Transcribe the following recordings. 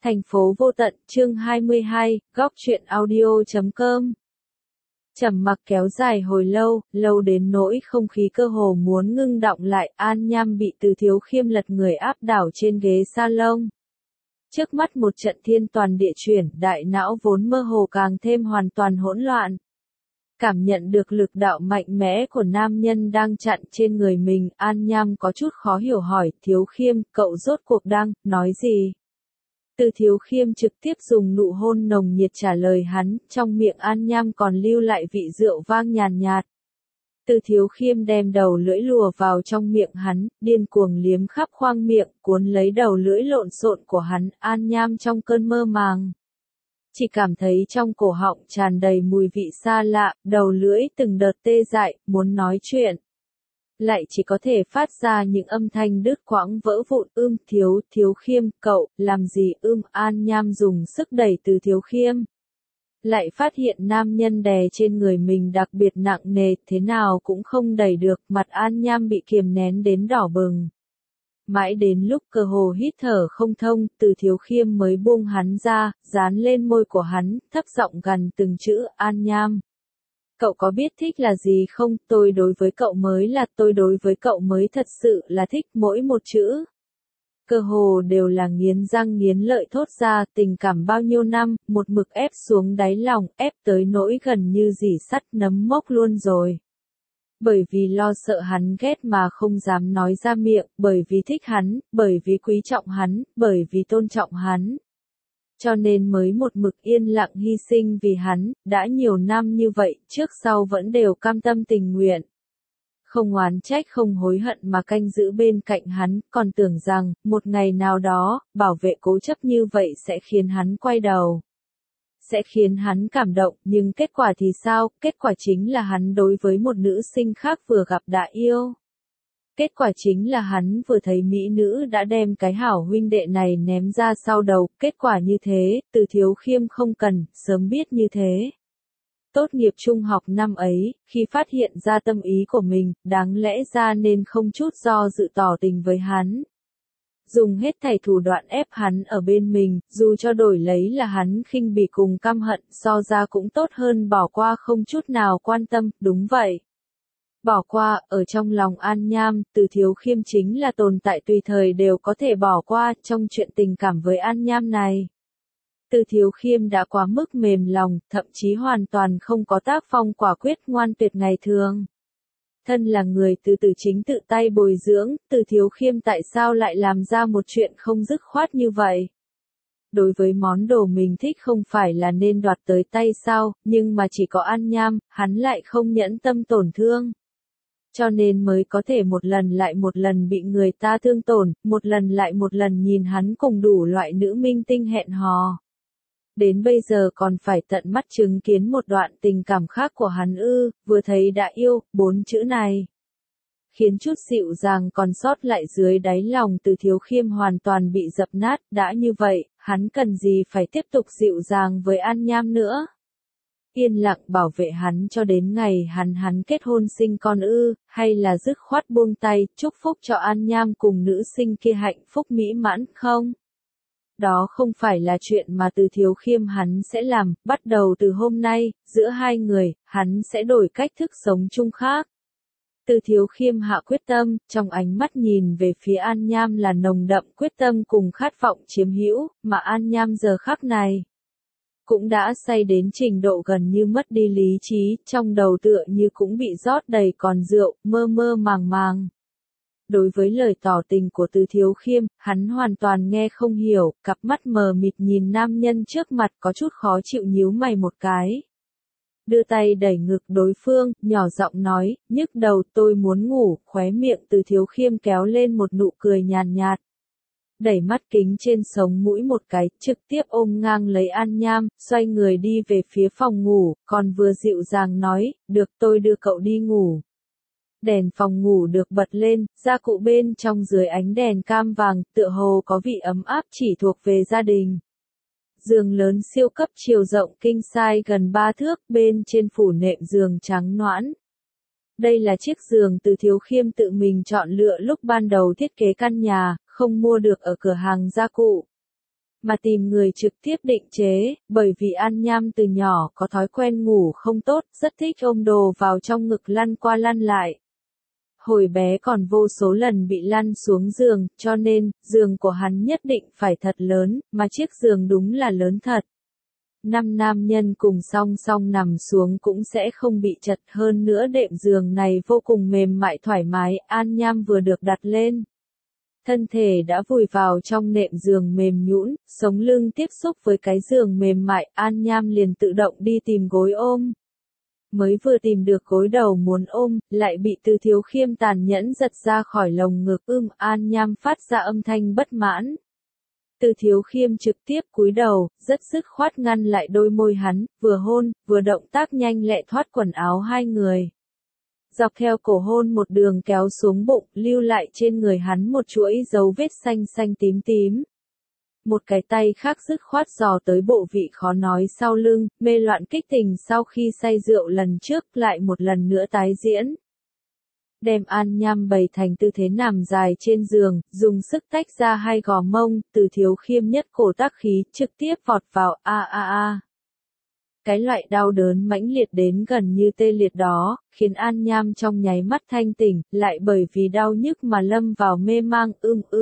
Thành phố vô tận, chương 22, góc truyện audio.com. Trầm mặc kéo dài hồi lâu, lâu đến nỗi không khí cơ hồ muốn ngưng đọng lại. An Nham bị Từ Thiếu Khiêm lật người áp đảo trên ghế salon. Trước mắt một trận thiên toàn địa chuyển, đại não vốn mơ hồ càng thêm hoàn toàn hỗn loạn. Cảm nhận được lực đạo mạnh mẽ của nam nhân đang chặn trên người mình, An Nham có chút khó hiểu hỏi, Thiếu Khiêm, cậu rốt cuộc đang nói gì? Từ Thiếu Khiêm trực tiếp dùng nụ hôn nồng nhiệt trả lời hắn, trong miệng An Nham còn lưu lại vị rượu vang nhàn nhạt. Từ Thiếu Khiêm đem đầu lưỡi lùa vào trong miệng hắn, điên cuồng liếm khắp khoang miệng, cuốn lấy đầu lưỡi lộn xộn của hắn. An Nham trong cơn mơ màng, chỉ cảm thấy trong cổ họng tràn đầy mùi vị xa lạ, đầu lưỡi từng đợt tê dại, muốn nói chuyện, lại chỉ có thể phát ra những âm thanh đứt quãng vỡ vụn. Thiếu Khiêm, cậu, làm gì? An Nham dùng sức đẩy Từ Thiếu Khiêm. Lại phát hiện nam nhân đè trên người mình đặc biệt nặng nề, thế nào cũng không đẩy được, mặt An Nham bị kiềm nén đến đỏ bừng. Mãi đến lúc cơ hồ hít thở không thông, Từ Thiếu Khiêm mới buông hắn ra, dán lên môi của hắn, thấp giọng gằn từng chữ, An Nham. Cậu có biết thích là gì không? Tôi đối với cậu mới thật sự là thích, mỗi một chữ. Cơ hồ đều là nghiến răng nghiến lợi thốt ra, tình cảm bao nhiêu năm, một mực ép xuống đáy lòng, ép tới nỗi gần như dỉ sắt nấm mốc luôn rồi. Bởi vì lo sợ hắn ghét mà không dám nói ra miệng, bởi vì thích hắn, bởi vì quý trọng hắn, bởi vì tôn trọng hắn. Cho nên mới một mực yên lặng hy sinh vì hắn, đã nhiều năm như vậy, trước sau vẫn đều cam tâm tình nguyện. Không oán trách không hối hận mà canh giữ bên cạnh hắn, còn tưởng rằng, một ngày nào đó, bảo vệ cố chấp như vậy sẽ khiến hắn quay đầu. Sẽ khiến hắn cảm động, nhưng kết quả thì sao? Kết quả chính là hắn đối với một nữ sinh khác vừa gặp đã yêu. Kết quả chính là hắn vừa thấy mỹ nữ đã đem cái hảo huynh đệ này ném ra sau đầu. Kết quả như thế, Từ Thiếu Khiêm không cần, sớm biết như thế. Tốt nghiệp trung học năm ấy, khi phát hiện ra tâm ý của mình, đáng lẽ ra nên không chút do dự tỏ tình với hắn. Dùng hết thảy thủ đoạn ép hắn ở bên mình, dù cho đổi lấy là hắn khinh bỉ cùng căm hận, so ra cũng tốt hơn bỏ qua không chút nào quan tâm, đúng vậy. Bỏ qua, ở trong lòng An Nham, Từ Thiếu Khiêm chính là tồn tại tùy thời đều có thể bỏ qua, trong chuyện tình cảm với An Nham này. Từ Thiếu Khiêm đã quá mức mềm lòng, thậm chí hoàn toàn không có tác phong quả quyết ngoan tuyệt ngày thường. Thân là người tự chính tự tay bồi dưỡng, Từ Thiếu Khiêm tại sao lại làm ra một chuyện không dứt khoát như vậy? Đối với món đồ mình thích không phải là nên đoạt tới tay sao, nhưng mà chỉ có An Nham, hắn lại không nhẫn tâm tổn thương. Cho nên mới có thể một lần lại một lần bị người ta thương tổn, một lần lại một lần nhìn hắn cùng đủ loại nữ minh tinh hẹn hò. Đến bây giờ còn phải tận mắt chứng kiến một đoạn tình cảm khác của hắn vừa thấy đã yêu, 4 chữ này. Khiến chút dịu dàng còn sót lại dưới đáy lòng Từ Thiếu Khiêm hoàn toàn bị dập nát, đã như vậy, hắn cần gì phải tiếp tục dịu dàng với An Nham nữa. Yên lặng bảo vệ hắn cho đến ngày hắn kết hôn sinh con hay là dứt khoát buông tay, chúc phúc cho An Nham cùng nữ sinh kia hạnh phúc mỹ mãn không? Đó không phải là chuyện mà Từ Thiếu Khiêm hắn sẽ làm, bắt đầu từ hôm nay, giữa hai người, hắn sẽ đổi cách thức sống chung khác. Từ Thiếu Khiêm hạ quyết tâm, trong ánh mắt nhìn về phía An Nham là nồng đậm quyết tâm cùng khát vọng chiếm hữu, mà An Nham giờ khắc này cũng đã say đến trình độ gần như mất đi lý trí, trong đầu tựa như cũng bị rót đầy còn rượu, mơ mơ màng màng. Đối với lời tỏ tình của Từ Thiếu Khiêm, hắn hoàn toàn nghe không hiểu, cặp mắt mờ mịt nhìn nam nhân trước mặt có chút khó chịu nhíu mày một cái. Đưa tay đẩy ngực đối phương, nhỏ giọng nói, nhức đầu tôi muốn ngủ, khóe miệng Từ Thiếu Khiêm kéo lên một nụ cười nhàn nhạt. Đẩy mắt kính trên sống mũi một cái, trực tiếp ôm ngang lấy An Nham, xoay người đi về phía phòng ngủ, còn vừa dịu dàng nói, được tôi đưa cậu đi ngủ. Đèn phòng ngủ được bật lên, gia cụ bên trong dưới ánh đèn cam vàng, tựa hồ có vị ấm áp chỉ thuộc về gia đình. Giường lớn siêu cấp chiều rộng king size gần 3 thước, bên trên phủ nệm giường trắng nõn. Đây là chiếc giường Từ Thiếu Khiêm tự mình chọn lựa lúc ban đầu thiết kế căn nhà, không mua được ở cửa hàng gia cụ. mà tìm người trực tiếp định chế, bởi vì An Nham từ nhỏ có thói quen ngủ không tốt, rất thích ôm đồ vào trong ngực lăn qua lăn lại. Hồi bé còn vô số lần bị lăn xuống giường, cho nên, giường của hắn nhất định phải thật lớn, mà chiếc giường đúng là lớn thật. 5 nam nhân cùng song song nằm xuống cũng sẽ không bị chật, hơn nữa đệm giường này vô cùng mềm mại thoải mái, An Nham vừa được đặt lên. Thân thể đã vùi vào trong nệm giường mềm nhũn, sống lưng tiếp xúc với cái giường mềm mại, An Nham liền tự động đi tìm gối ôm. Mới vừa tìm được gối đầu muốn ôm, lại bị Từ Thiếu Khiêm tàn nhẫn giật ra khỏi lồng ngực, An Nham phát ra âm thanh bất mãn. Từ Thiếu Khiêm trực tiếp cúi đầu, rất dứt khoát ngăn lại đôi môi hắn, vừa hôn, vừa động tác nhanh lẹ thoát quần áo hai người. Dọc theo cổ hôn một đường kéo xuống bụng, lưu lại trên người hắn một chuỗi dấu vết xanh xanh tím tím. Một cái tay khác dứt khoát dò tới bộ vị khó nói sau lưng, mê loạn kích tình sau khi say rượu lần trước lại một lần nữa tái diễn. Đem An Nham bày thành tư thế nằm dài trên giường, dùng sức tách ra hai gò mông, Từ Thiếu Khiêm nhất cổ tác khí, trực tiếp vọt vào, a. Cái loại đau đớn mãnh liệt đến gần như tê liệt đó, khiến An Nham trong nháy mắt thanh tỉnh, lại bởi vì đau nhức mà lâm vào mê mang,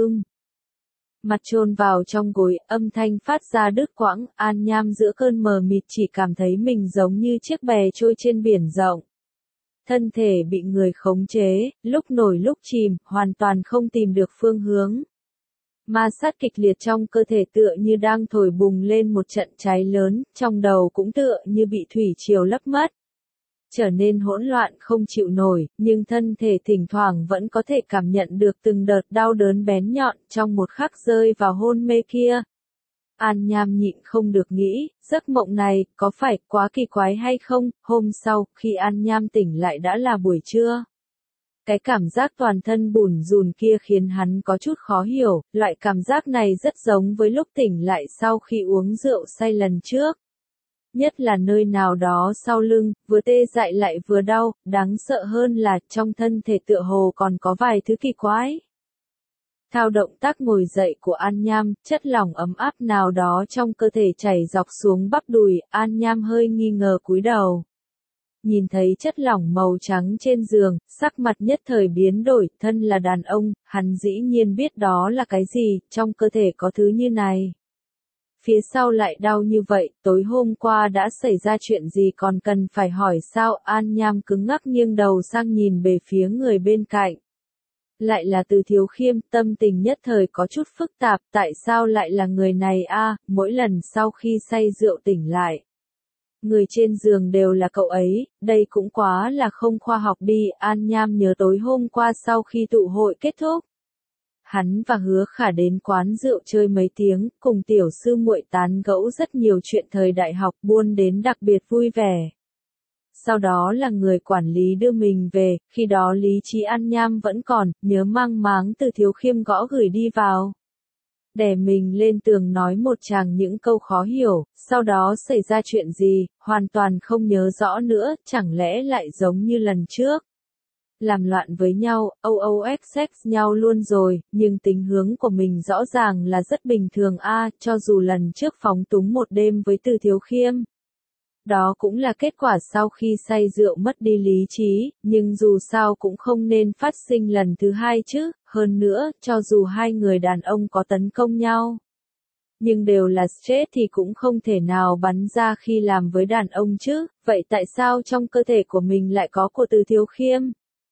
Mặt chôn vào trong gối, âm thanh phát ra đứt quãng, An Nham giữa cơn mờ mịt chỉ cảm thấy mình giống như chiếc bè trôi trên biển rộng. Thân thể bị người khống chế, lúc nổi lúc chìm, hoàn toàn không tìm được phương hướng. Ma sát kịch liệt trong cơ thể tựa như đang thổi bùng lên một trận cháy lớn, trong đầu cũng tựa như bị thủy triều lấp mất. Trở nên hỗn loạn không chịu nổi, nhưng thân thể thỉnh thoảng vẫn có thể cảm nhận được từng đợt đau đớn bén nhọn trong một khắc rơi vào hôn mê kia. An Nham nhịn không được nghĩ, giấc mộng này có phải quá kỳ quái hay không? Hôm sau, khi An Nham tỉnh lại đã là buổi trưa. Cái cảm giác toàn thân bủn rủn kia khiến hắn có chút khó hiểu, loại cảm giác này rất giống với lúc tỉnh lại sau khi uống rượu say lần trước. Nhất là nơi nào đó sau lưng, vừa tê dại lại vừa đau, đáng sợ hơn là trong thân thể tựa hồ còn có vài thứ kỳ quái. Theo động tác ngồi dậy của An Nham, chất lỏng ấm áp nào đó trong cơ thể chảy dọc xuống bắp đùi, An Nham hơi nghi ngờ cúi đầu. Nhìn thấy chất lỏng màu trắng trên giường, sắc mặt nhất thời biến đổi, thân là đàn ông, hắn dĩ nhiên biết đó là cái gì, trong cơ thể có thứ như này. Phía sau lại đau như vậy, tối hôm qua đã xảy ra chuyện gì còn cần phải hỏi sao? An Nham cứng ngắc nghiêng đầu sang nhìn về phía người bên cạnh. Lại là Từ Thiếu Khiêm, tâm tình nhất thời có chút phức tạp, tại sao lại là người này mỗi lần sau khi say rượu tỉnh lại. Người trên giường đều là cậu ấy, đây cũng quá là không khoa học đi, An Nham nhớ tối hôm qua sau khi tụ hội kết thúc. Hắn và Hứa Khả đến quán rượu chơi mấy tiếng, cùng tiểu sư muội tán gẫu rất nhiều chuyện thời đại học, buôn đến đặc biệt vui vẻ. Sau đó là người quản lý đưa mình về, khi đó lý trí An Nham vẫn còn, nhớ mang máng Từ Thiếu Khiêm gõ gửi đi vào. Đè mình lên tường nói một tràng những câu khó hiểu, sau đó xảy ra chuyện gì, hoàn toàn không nhớ rõ nữa, chẳng lẽ lại giống như lần trước. Làm loạn với nhau, OOXX nhau luôn rồi, nhưng tính hướng của mình rõ ràng là rất bình thường cho dù lần trước phóng túng một đêm với Từ Thiếu Khiêm. Đó cũng là kết quả sau khi say rượu mất đi lý trí, nhưng dù sao cũng không nên phát sinh lần thứ hai chứ, hơn nữa, cho dù hai người đàn ông có tấn công nhau. Nhưng đều là stress thì cũng không thể nào bắn ra khi làm với đàn ông chứ, vậy tại sao trong cơ thể của mình lại có của Từ Thiếu Khiêm?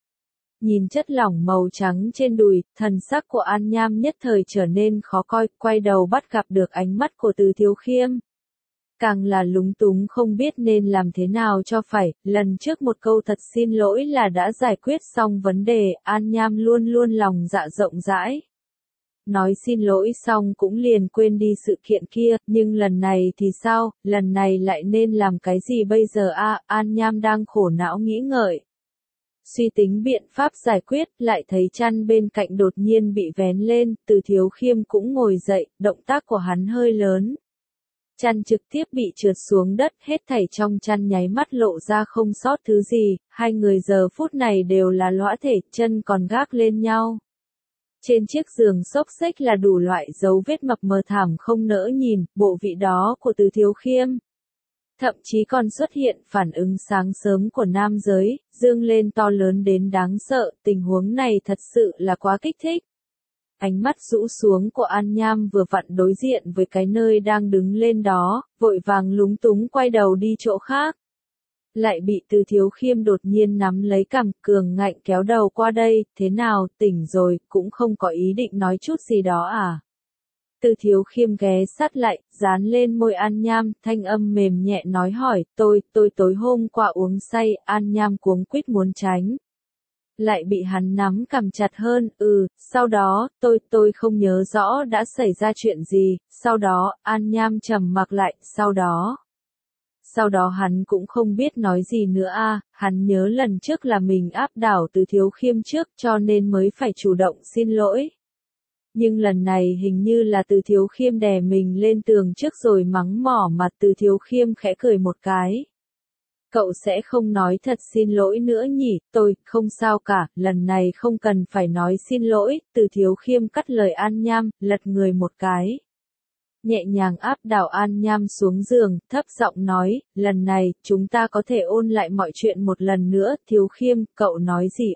Nhìn chất lỏng màu trắng trên đùi, thần sắc của An Nham nhất thời trở nên khó coi, quay đầu bắt gặp được ánh mắt của Từ Thiếu Khiêm. Càng là lúng túng không biết nên làm thế nào cho phải, lần trước một câu thật xin lỗi là đã giải quyết xong vấn đề, An Nham luôn luôn lòng dạ rộng rãi. Nói xin lỗi xong cũng liền quên đi sự kiện kia, nhưng lần này thì sao, lần này lại nên làm cái gì bây giờ An Nham đang khổ não nghĩ ngợi. Suy tính biện pháp giải quyết, lại thấy chăn bên cạnh đột nhiên bị vén lên, Từ Thiếu Khiêm cũng ngồi dậy, động tác của hắn hơi lớn. Chăn trực tiếp bị trượt xuống đất, hết thảy trong chăn nháy mắt lộ ra không sót thứ gì, hai người giờ phút này đều là lõa thể, chân còn gác lên nhau. Trên chiếc giường xốc xếch là đủ loại dấu vết mập mờ thảm không nỡ nhìn, bộ vị đó của Từ Thiếu Khiêm. Thậm chí còn xuất hiện phản ứng sáng sớm của nam giới, dương lên to lớn đến đáng sợ, tình huống này thật sự là quá kích thích. Ánh mắt rũ xuống của An Nham vừa vặn đối diện với cái nơi đang đứng lên đó, vội vàng lúng túng quay đầu đi chỗ khác. Lại bị Từ Thiếu Khiêm đột nhiên nắm lấy cằm, cường ngạnh kéo đầu qua đây, thế nào, tỉnh rồi, cũng không có ý định nói chút gì đó à? Từ Thiếu Khiêm ghé sát lại, dán lên môi An Nham, thanh âm mềm nhẹ nói hỏi, tôi tối hôm qua uống say, An Nham cuống quýt muốn tránh. Lại bị hắn nắm cằm chặt hơn, sau đó, tôi không nhớ rõ đã xảy ra chuyện gì, sau đó, An Nham trầm mặc lại, Sau đó hắn cũng không biết nói gì nữa hắn nhớ lần trước là mình áp đảo Từ Thiếu Khiêm trước cho nên mới phải chủ động xin lỗi. Nhưng lần này hình như là Từ Thiếu Khiêm đè mình lên tường trước rồi mắng mỏ mặt Từ Thiếu Khiêm khẽ cười một cái. Cậu sẽ không nói thật xin lỗi nữa nhỉ, tôi, không sao cả, lần này không cần phải nói xin lỗi, Từ Thiếu Khiêm cắt lời An Nham, lật người một cái. Nhẹ nhàng áp đảo An Nham xuống giường, thấp giọng nói, lần này, chúng ta có thể ôn lại mọi chuyện một lần nữa, Thiếu Khiêm, cậu nói gì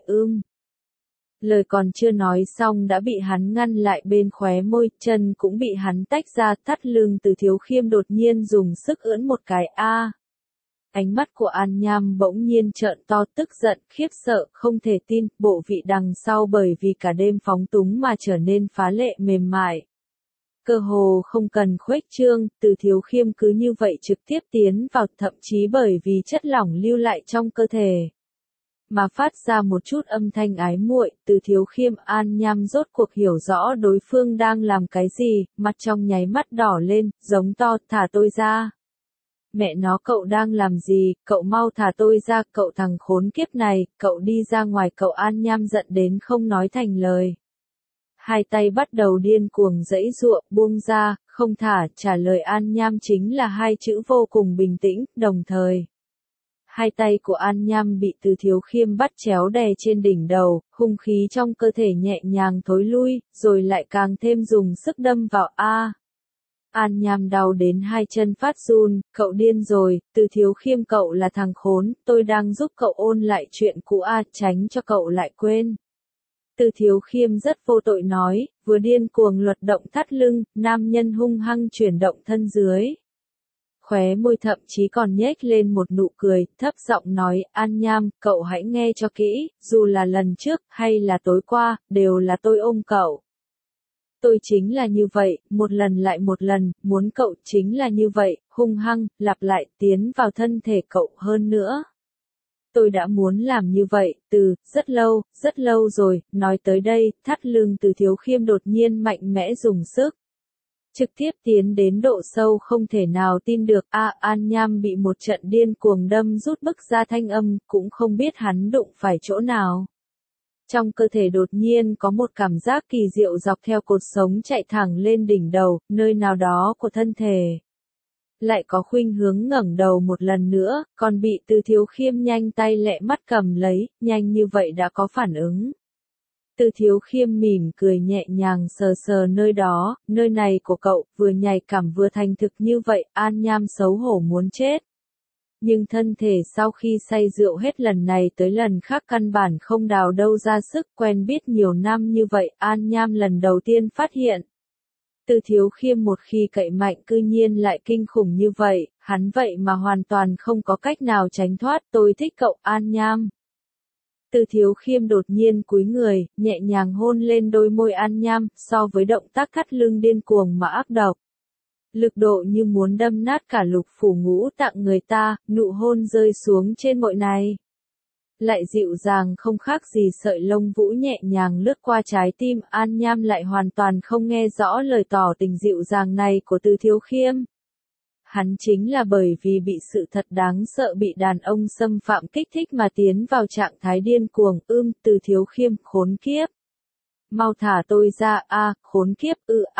Lời còn chưa nói xong đã bị hắn ngăn lại bên khóe môi, chân cũng bị hắn tách ra, thắt lưng Từ Thiếu Khiêm đột nhiên dùng sức ưỡn một cái Ánh mắt của An Nham bỗng nhiên trợn to tức giận, khiếp sợ, không thể tin, bộ vị đằng sau bởi vì cả đêm phóng túng mà trở nên phá lệ mềm mại. Cơ hồ không cần khuếch trương, Từ Thiếu Khiêm cứ như vậy trực tiếp tiến vào, thậm chí bởi vì chất lỏng lưu lại trong cơ thể mà phát ra một chút âm thanh ái muội. Từ Thiếu Khiêm, An Nham rốt cuộc hiểu rõ đối phương đang làm cái gì, mặt trong nháy mắt đỏ lên, giống to, thả tôi ra. Mẹ nó, cậu đang làm gì, cậu mau thả tôi ra, cậu thằng khốn kiếp này, cậu đi ra ngoài. Cậu An Nham giận đến không nói thành lời. Hai tay bắt đầu điên cuồng giãy giụa, buông ra, không thả, trả lời An Nham chính là hai chữ vô cùng bình tĩnh, đồng thời. Hai tay của An Nham bị Từ Thiếu Khiêm bắt chéo đè trên đỉnh đầu, hung khí trong cơ thể nhẹ nhàng thối lui, rồi lại càng thêm dùng sức đâm vào An Nham đau đến hai chân phát run, cậu điên rồi, Từ Thiếu Khiêm, cậu là thằng khốn, tôi đang giúp cậu ôn lại chuyện cũ tránh cho cậu lại quên. Từ Thiếu Khiêm rất vô tội nói, vừa điên cuồng luật động thắt lưng, nam nhân hung hăng chuyển động thân dưới. Khóe môi thậm chí còn nhếch lên một nụ cười, thấp giọng nói, An Nham, cậu hãy nghe cho kỹ, dù là lần trước, hay là tối qua, đều là tôi ôm cậu. Tôi chính là như vậy, một lần lại một lần, muốn cậu chính là như vậy, hung hăng, lặp lại, tiến vào thân thể cậu hơn nữa. Tôi đã muốn làm như vậy, rất lâu rồi, nói tới đây, thắt lưng Từ Thiếu Khiêm đột nhiên mạnh mẽ dùng sức. Trực tiếp tiến đến độ sâu không thể nào tin được, An Nham bị một trận điên cuồng đâm rút bức ra thanh âm, cũng không biết hắn đụng phải chỗ nào. Trong cơ thể đột nhiên có một cảm giác kỳ diệu dọc theo cột sống chạy thẳng lên đỉnh đầu, nơi nào đó của thân thể. Lại có khuynh hướng ngẩng đầu một lần nữa, còn bị Từ Thiếu Khiêm nhanh tay lẹ mắt cầm lấy, nhanh như vậy đã có phản ứng. Từ Thiếu Khiêm mỉm cười nhẹ nhàng sờ sờ nơi đó, nơi này của cậu, vừa nhạy cảm vừa thành thực như vậy, An Nham xấu hổ muốn chết. Nhưng thân thể sau khi say rượu hết lần này tới lần khác căn bản không đào đâu ra sức, quen biết nhiều năm như vậy, An Nham lần đầu tiên phát hiện. Từ Thiếu Khiêm một khi cậy mạnh cư nhiên lại kinh khủng như vậy, hắn vậy mà hoàn toàn không có cách nào tránh thoát, tôi thích cậu An Nham. Từ Thiếu Khiêm đột nhiên cúi người, nhẹ nhàng hôn lên đôi môi An Nham, so với động tác thắt lưng điên cuồng mà ác độc. Lực độ như muốn đâm nát cả lục phủ ngũ tạng người ta, nụ hôn rơi xuống trên môi này. Lại dịu dàng không khác gì sợi lông vũ nhẹ nhàng lướt qua trái tim, An Nham lại hoàn toàn không nghe rõ lời tỏ tình dịu dàng này của Từ Thiếu Khiêm. Hắn chính là bởi vì bị sự thật đáng sợ bị đàn ông xâm phạm kích thích mà tiến vào trạng thái điên cuồng, Từ Thiếu Khiêm, khốn kiếp. Mau thả tôi ra, khốn kiếp,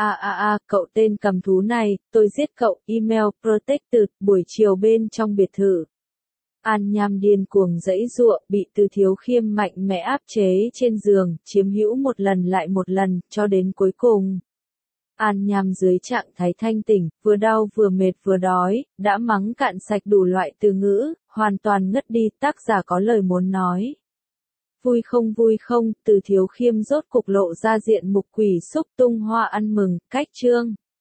cậu tên cầm thú này, tôi giết cậu, email protected, buổi chiều bên trong biệt thự. An Nham điên cuồng giãy giụa, bị Từ Thiếu Khiêm mạnh mẽ áp chế trên giường, chiếm hữu một lần lại một lần, cho đến cuối cùng. An Nham dưới trạng thái thanh tỉnh, vừa đau vừa mệt vừa đói, đã mắng cạn sạch đủ loại từ ngữ, hoàn toàn ngất đi, tác giả có lời muốn nói. Vui không, Từ Thiếu Khiêm rốt cục lộ ra diện mục quỷ xúc tung hoa ăn mừng, cách chương.